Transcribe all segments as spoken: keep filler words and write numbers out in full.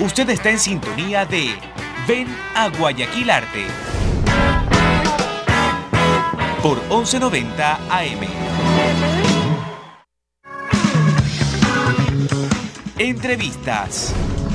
Usted está en sintonía de Ven a Guayaquil Arte por once noventa A M. Entrevistas.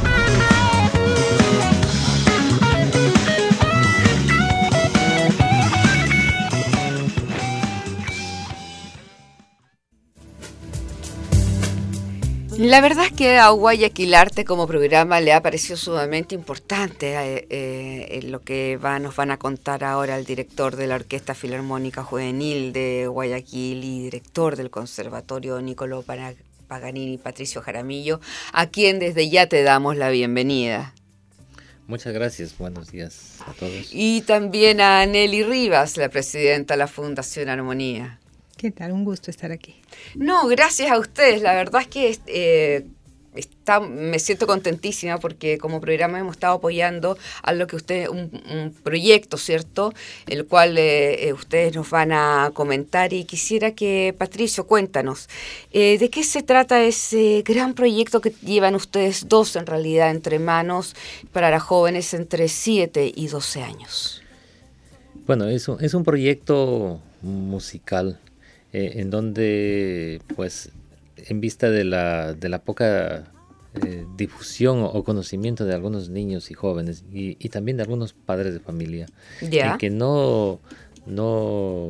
La verdad es que a Guayaquil Arte como programa le ha parecido sumamente importante eh, eh, lo que va, nos van a contar ahora el director de la Orquesta Filarmónica Juvenil de Guayaquil y director del Conservatorio Niccolò Paganini, Patricio Jaramillo, a quien desde ya te damos la bienvenida. Muchas gracias, buenos días a todos. Y también a Nelly Rivas, la presidenta de la Fundación Armonía. ¿Qué tal? Un gusto estar aquí. No, gracias a ustedes. La verdad es que eh, está, me siento contentísima porque como programa hemos estado apoyando a lo que ustedes, un, un proyecto, ¿cierto? El cual eh, ustedes nos van a comentar y quisiera que, Patricio, cuéntanos, eh, ¿de qué se trata ese gran proyecto que llevan ustedes dos en realidad entre manos para las jóvenes entre siete y doce años? Bueno, es un, es un proyecto musical. Eh, en donde, pues, en vista de la, de la poca eh, difusión o conocimiento de algunos niños y jóvenes y, y también de algunos padres de familia, yeah. que, que no, no,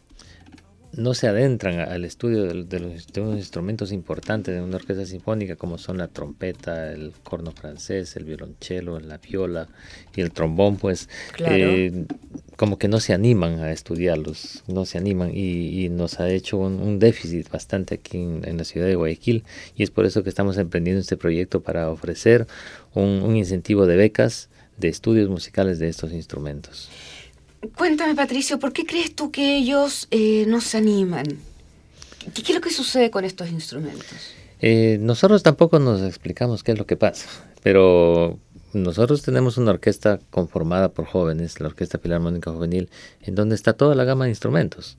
no se adentran al estudio de, de, los, de unos instrumentos importantes de una orquesta sinfónica como son la trompeta, el corno francés, el violonchelo, la viola y el trombón, pues, claro. eh, como que no se animan a estudiarlos, no se animan y, y nos ha hecho un, un déficit bastante aquí en, en la ciudad de Guayaquil y es por eso que estamos emprendiendo este proyecto para ofrecer un, un incentivo de becas de estudios musicales de estos instrumentos. Cuéntame, Patricio, ¿por qué crees tú que ellos eh, no se animan? ¿Qué, ¿Qué es lo que sucede con estos instrumentos? Eh, nosotros tampoco nos explicamos qué es lo que pasa, pero nosotros tenemos una orquesta conformada por jóvenes, la Orquesta Filarmónica Juvenil, en donde está toda la gama de instrumentos.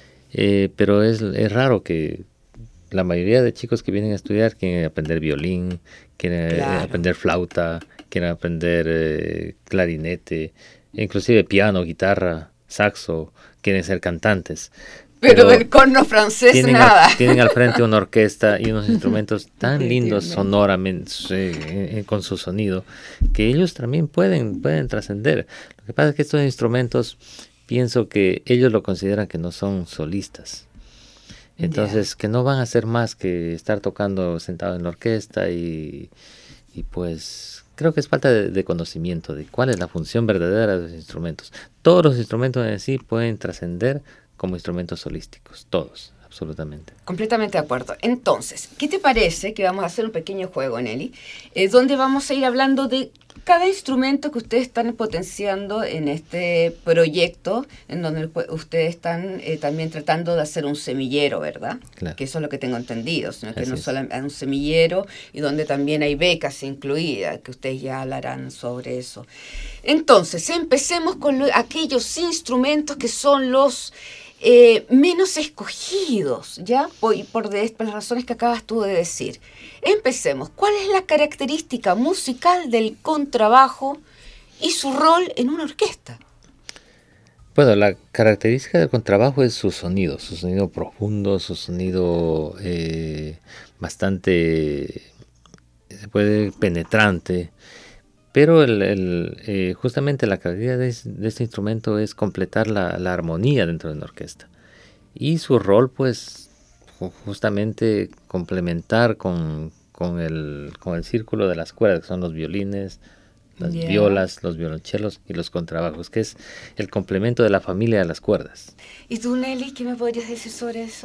Eh, pero es, es raro que la mayoría de chicos que vienen a estudiar quieren aprender violín, quieren claro. aprender flauta, quieren aprender eh, clarinete, inclusive piano, guitarra, saxo, quieren ser cantantes. Pero, Pero del corno francés tienen nada. Al, tienen al frente una orquesta y unos instrumentos tan lindos sonoramente, eh, con su sonido, que ellos también pueden, pueden trascender. Lo que pasa es que estos instrumentos, pienso que ellos lo consideran que no son solistas. Entonces, yeah. que no van a hacer más que estar tocando sentado en la orquesta y, y pues creo que es falta de, de conocimiento de cuál es la función verdadera de los instrumentos. Todos los instrumentos en sí pueden trascender como instrumentos solísticos, todos, absolutamente. Completamente de acuerdo. Entonces, ¿qué te parece que vamos a hacer un pequeño juego, Nelly, eh, donde vamos a ir hablando de cada instrumento que ustedes están potenciando en este proyecto, en donde ustedes están eh, también tratando de hacer un semillero, ¿verdad? Claro. Que eso es lo que tengo entendido, sino que Así no es. solo un semillero y donde también hay becas incluidas, que ustedes ya hablarán sobre eso. Entonces, empecemos con lo, aquellos instrumentos que son los Eh, menos escogidos, ¿ya? Por, por, de, por las razones que acabas tú de decir. Empecemos. ¿Cuál es la característica musical del contrabajo y su rol en una orquesta? Bueno, la característica del contrabajo es su sonido, su sonido profundo, su sonido eh, bastante, se puede penetrante. Pero el, el, eh, justamente la característica de, de este instrumento es completar la, la armonía dentro de una orquesta. Y su rol, pues, justamente complementar con, con, el, con el círculo de las cuerdas, que son los violines, las yeah. violas, los violonchelos y los contrabajos, que es el complemento de la familia de las cuerdas. ¿Y tú, Nelly, qué me podrías decir sobre eso?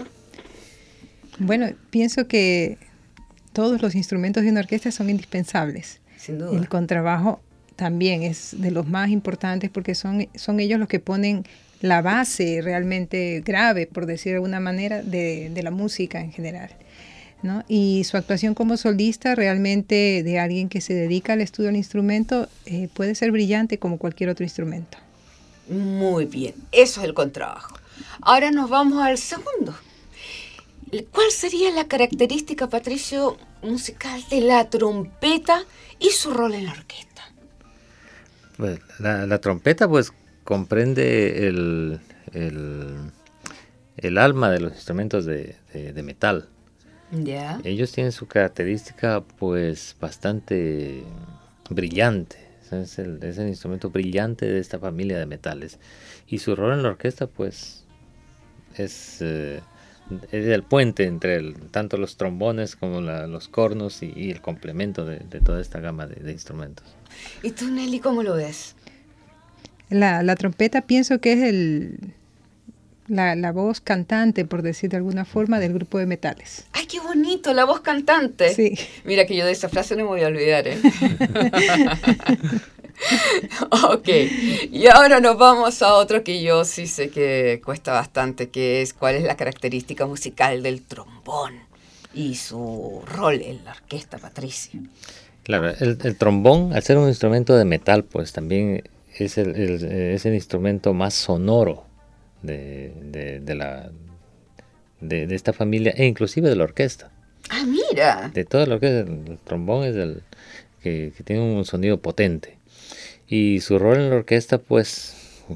Bueno, pienso que todos los instrumentos de una orquesta son indispensables. Sin duda. El contrabajo también es de los más importantes porque son, son ellos los que ponen la base realmente grave, por decir de alguna manera, de, de la música en general, ¿no? Y su actuación como solista realmente de alguien que se dedica al estudio del instrumento eh, puede ser brillante como cualquier otro instrumento. Muy bien, eso es el contrabajo. Ahora nos vamos al segundo. ¿Cuál sería la característica, Patricio, musical de la trompeta y su rol en la orquesta? Pues, la, la trompeta pues comprende el, el, el alma de los instrumentos de, de, de metal. Ya. Ellos tienen su característica pues bastante brillante. Es el, es el instrumento brillante de esta familia de metales. Y su rol en la orquesta pues es, eh, es el puente entre el, tanto los trombones como la, los cornos y, y el complemento de, de toda esta gama de, de instrumentos. ¿Y tú, Nelly, cómo lo ves? La, la trompeta pienso que es el, la, la voz cantante, por decir de alguna forma, del grupo de metales. ¡Ay, qué bonito! La voz cantante. Sí. Mira que yo de esa frase no me voy a olvidar, ¿eh? Ok. Y ahora nos vamos a otro que yo sí sé que cuesta bastante, que es cuál es la característica musical del trombón y su rol en la orquesta, Patricia. Claro, el, el trombón, al ser un instrumento de metal, pues también es el, el, es el instrumento más sonoro de, de, de, la, de, de esta familia e inclusive de la orquesta. ¡Ah, mira! De toda la orquesta, el trombón es el que, que tiene un sonido potente. Y su rol en la orquesta, pues,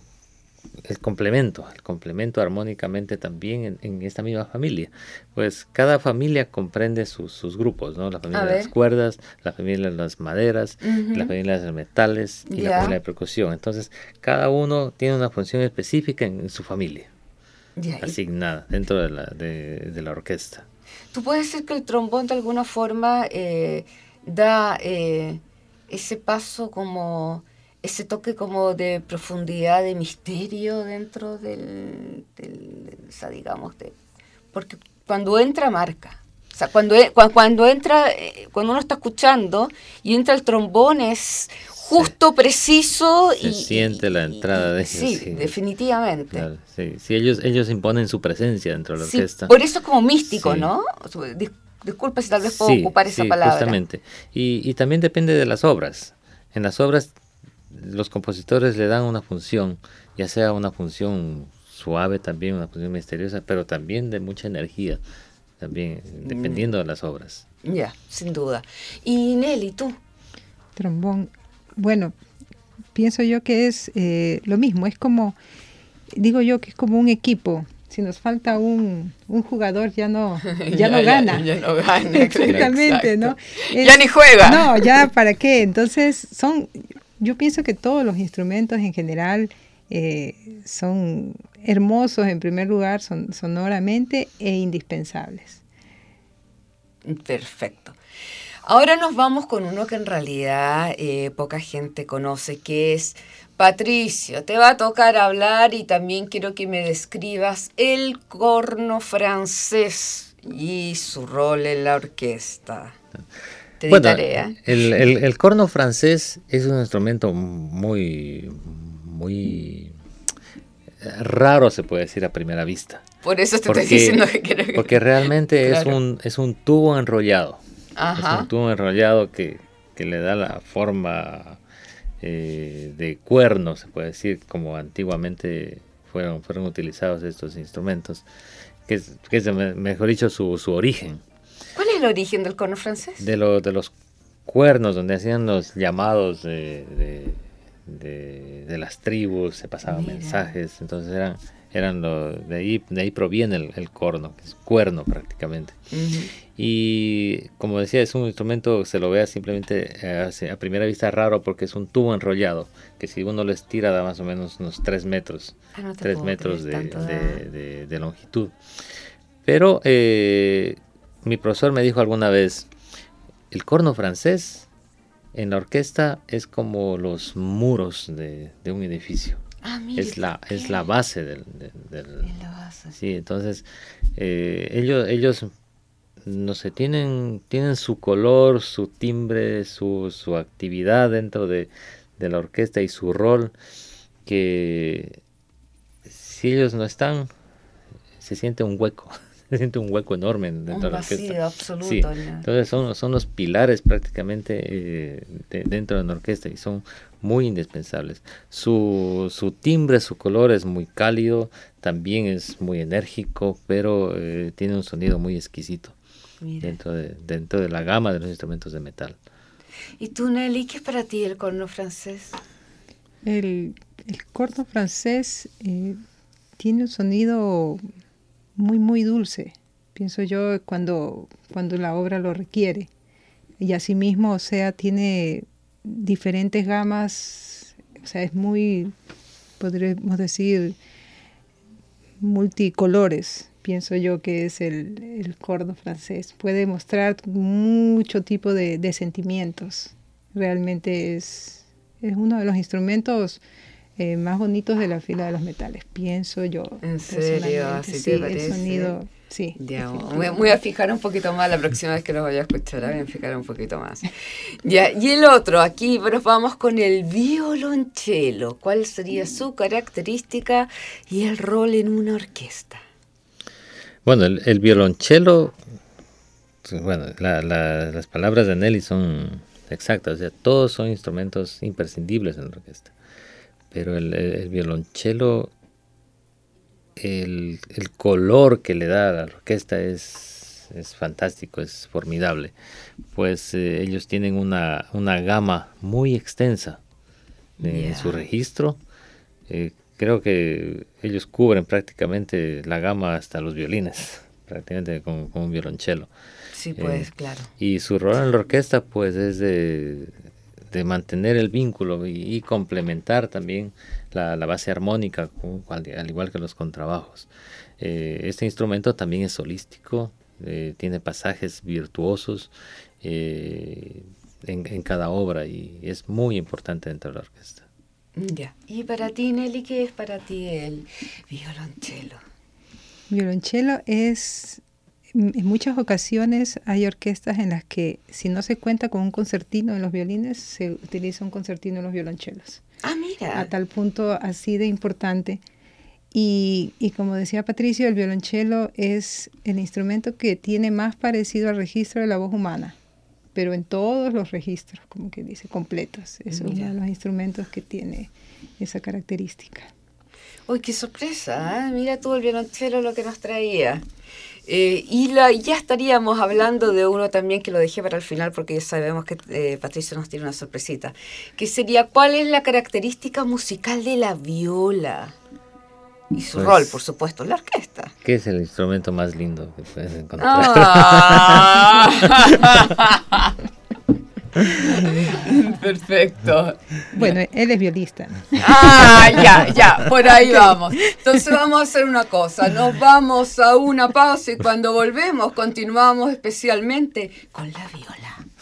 el complemento, el complemento armónicamente también en, en esta misma familia. Pues cada familia comprende sus, sus grupos, ¿no? La familia de las cuerdas, la familia de las maderas, uh-huh. la familia de los metales y yeah. la familia de percusión. Entonces, cada uno tiene una función específica en, en su familia, yeah. asignada dentro de la, de, de la orquesta. ¿Tú puedes decir que el trombón de alguna forma eh, da eh, ese paso como... ese toque como de profundidad, de misterio dentro del, del o sea, digamos, de, porque cuando entra marca, o sea, cuando, cuando, cuando entra, cuando uno está escuchando y entra el trombón es justo, sí. preciso. Se y siente y, la entrada de ellos. Sí, sí. definitivamente. Claro, sí. Sí, ellos, ellos imponen su presencia dentro de la sí, orquesta. Por eso es como místico, sí. ¿no? Disculpa si tal vez puedo sí, ocupar esa sí, palabra. Justamente. Y, y también depende de las obras. En las obras los compositores le dan una función, ya sea una función suave también, una función misteriosa, pero también de mucha energía, también dependiendo mm. de las obras. Ya, yeah, sin duda. Y Nelly, ¿tú? Trombón, bueno, pienso yo que es eh, lo mismo, es como, digo yo que es como un equipo. Si nos falta un, un jugador, ya no, ya, ya no gana. Ya, ya no gana. Exactamente, ¿no? Es, ya ni juega. No, ya para qué. Entonces, son... Yo pienso que todos los instrumentos en general eh, son hermosos en primer lugar, son sonoramente e indispensables. Perfecto. Ahora nos vamos con uno que en realidad eh, poca gente conoce, que es Patricio. Te va a tocar hablar y también quiero que me describas el corno francés y su rol en la orquesta. Bueno, el, el, el corno francés es un instrumento muy, muy raro, se puede decir a primera vista. Por eso te porque, estoy diciendo que quiero que... Porque realmente claro. es, un, es un tubo enrollado. Ajá. Es un tubo enrollado que, que le da la forma eh, de cuerno, se puede decir, como antiguamente fueron, fueron utilizados estos instrumentos, que es, que es mejor dicho, su, su origen. ¿Cuál es el origen del corno francés? De, lo, de los cuernos, donde hacían los llamados de, de, de, de las tribus, se pasaban Mira. mensajes, entonces eran, eran lo, de, ahí, de ahí proviene el, el corno, que es cuerno prácticamente. Uh-huh. Y como decía, es un instrumento, se lo vea simplemente eh, a primera vista raro porque es un tubo enrollado, que si uno lo estira da más o menos unos tres metros, ah, no tres metros de, de, de, de longitud. Pero... Eh, mi profesor me dijo alguna vez, el corno francés en la orquesta es como los muros de, de un edificio. Ah, mire, es la es la base del... del, del la base. Sí, entonces eh, ellos, ellos, no sé, tienen, tienen su color, su timbre, su, su actividad dentro de, de la orquesta y su rol, que si ellos no están, se siente un hueco. se siente un hueco enorme dentro un de la vacío orquesta. absoluto. Sí. Entonces son, son los pilares prácticamente eh, de, dentro de una orquesta y son muy indispensables. Su, su timbre, su color es muy cálido, también es muy enérgico, pero eh, tiene un sonido muy exquisito dentro de, dentro de la gama de los instrumentos de metal. ¿Y tú, Nelly, qué es para ti el corno francés? El, el corno francés eh, tiene un sonido muy, muy dulce, pienso yo, cuando, cuando la obra lo requiere. Y asimismo, o sea, tiene diferentes gamas, o sea, es muy, podríamos decir, multicolores, pienso yo que es el, el corno francés. Puede mostrar mucho tipo de, de sentimientos. Realmente es, es uno de los instrumentos eh, más bonitos de la fila de los metales, pienso yo. ¿En serio? ¿Así sí, te parece? el sonido, sí. Ya, voy, voy a fijar un poquito más la próxima vez que los vaya a escuchar, voy a fijar un poquito más. Ya, y el otro, aquí nos vamos con el violonchelo. ¿Cuál sería su característica y el rol en una orquesta? Bueno, el, el violonchelo, bueno, la, la, las palabras de Nelly son exactas, o sea, todos son instrumentos imprescindibles en la orquesta. Pero el, el, el violonchelo, el, el color que le da a la orquesta es, es fantástico, es formidable. Pues eh, ellos tienen una, una gama muy extensa en yeah. su registro. Eh, creo que ellos cubren prácticamente la gama hasta los violines, prácticamente con, con un violonchelo. Sí, pues, eh, claro. Y su rol en la orquesta, pues, es de... de mantener el vínculo y, y complementar también la, la base armónica, al, al igual que los contrabajos. Eh, este instrumento también es solístico, eh, tiene pasajes virtuosos eh, en, en cada obra y es muy importante dentro de la orquesta. Ya. ¿Y para ti, Nelly, qué es para ti el violonchelo? Violonchelo es... En muchas ocasiones hay orquestas en las que si no se cuenta con un concertino en los violines, se utiliza un concertino en los violonchelos. Ah, mira. A tal punto así de importante. Y, y como decía Patricio, el violonchelo es el instrumento que tiene más parecido al registro de la voz humana, pero en todos los registros, como que dice, completos. Es mira. Uno de los instrumentos que tiene esa característica. ¡Uy, qué sorpresa! ¿eh? Mira tú el violonchelo lo que nos traía. Eh, y la, ya estaríamos hablando de uno también que lo dejé para el final porque ya sabemos que eh, Patricio nos tiene una sorpresita, que sería ¿cuál es la característica musical de la viola? Y su pues, rol, por supuesto, en la orquesta. ¿Qué es el instrumento más lindo que puedes encontrar? Ah. Perfecto. Bueno, él es violista. Ah, ya, ya, por ahí vamos. Entonces vamos a hacer una cosa, nos vamos a una pausa y cuando volvemos continuamos especialmente con la viola.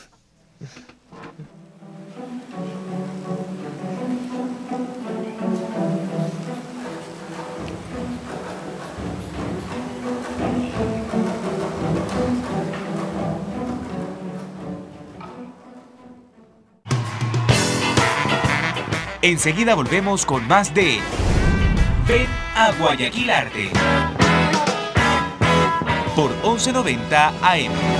Enseguida volvemos con más de Ven a Guayaquil Arte por once noventa A M.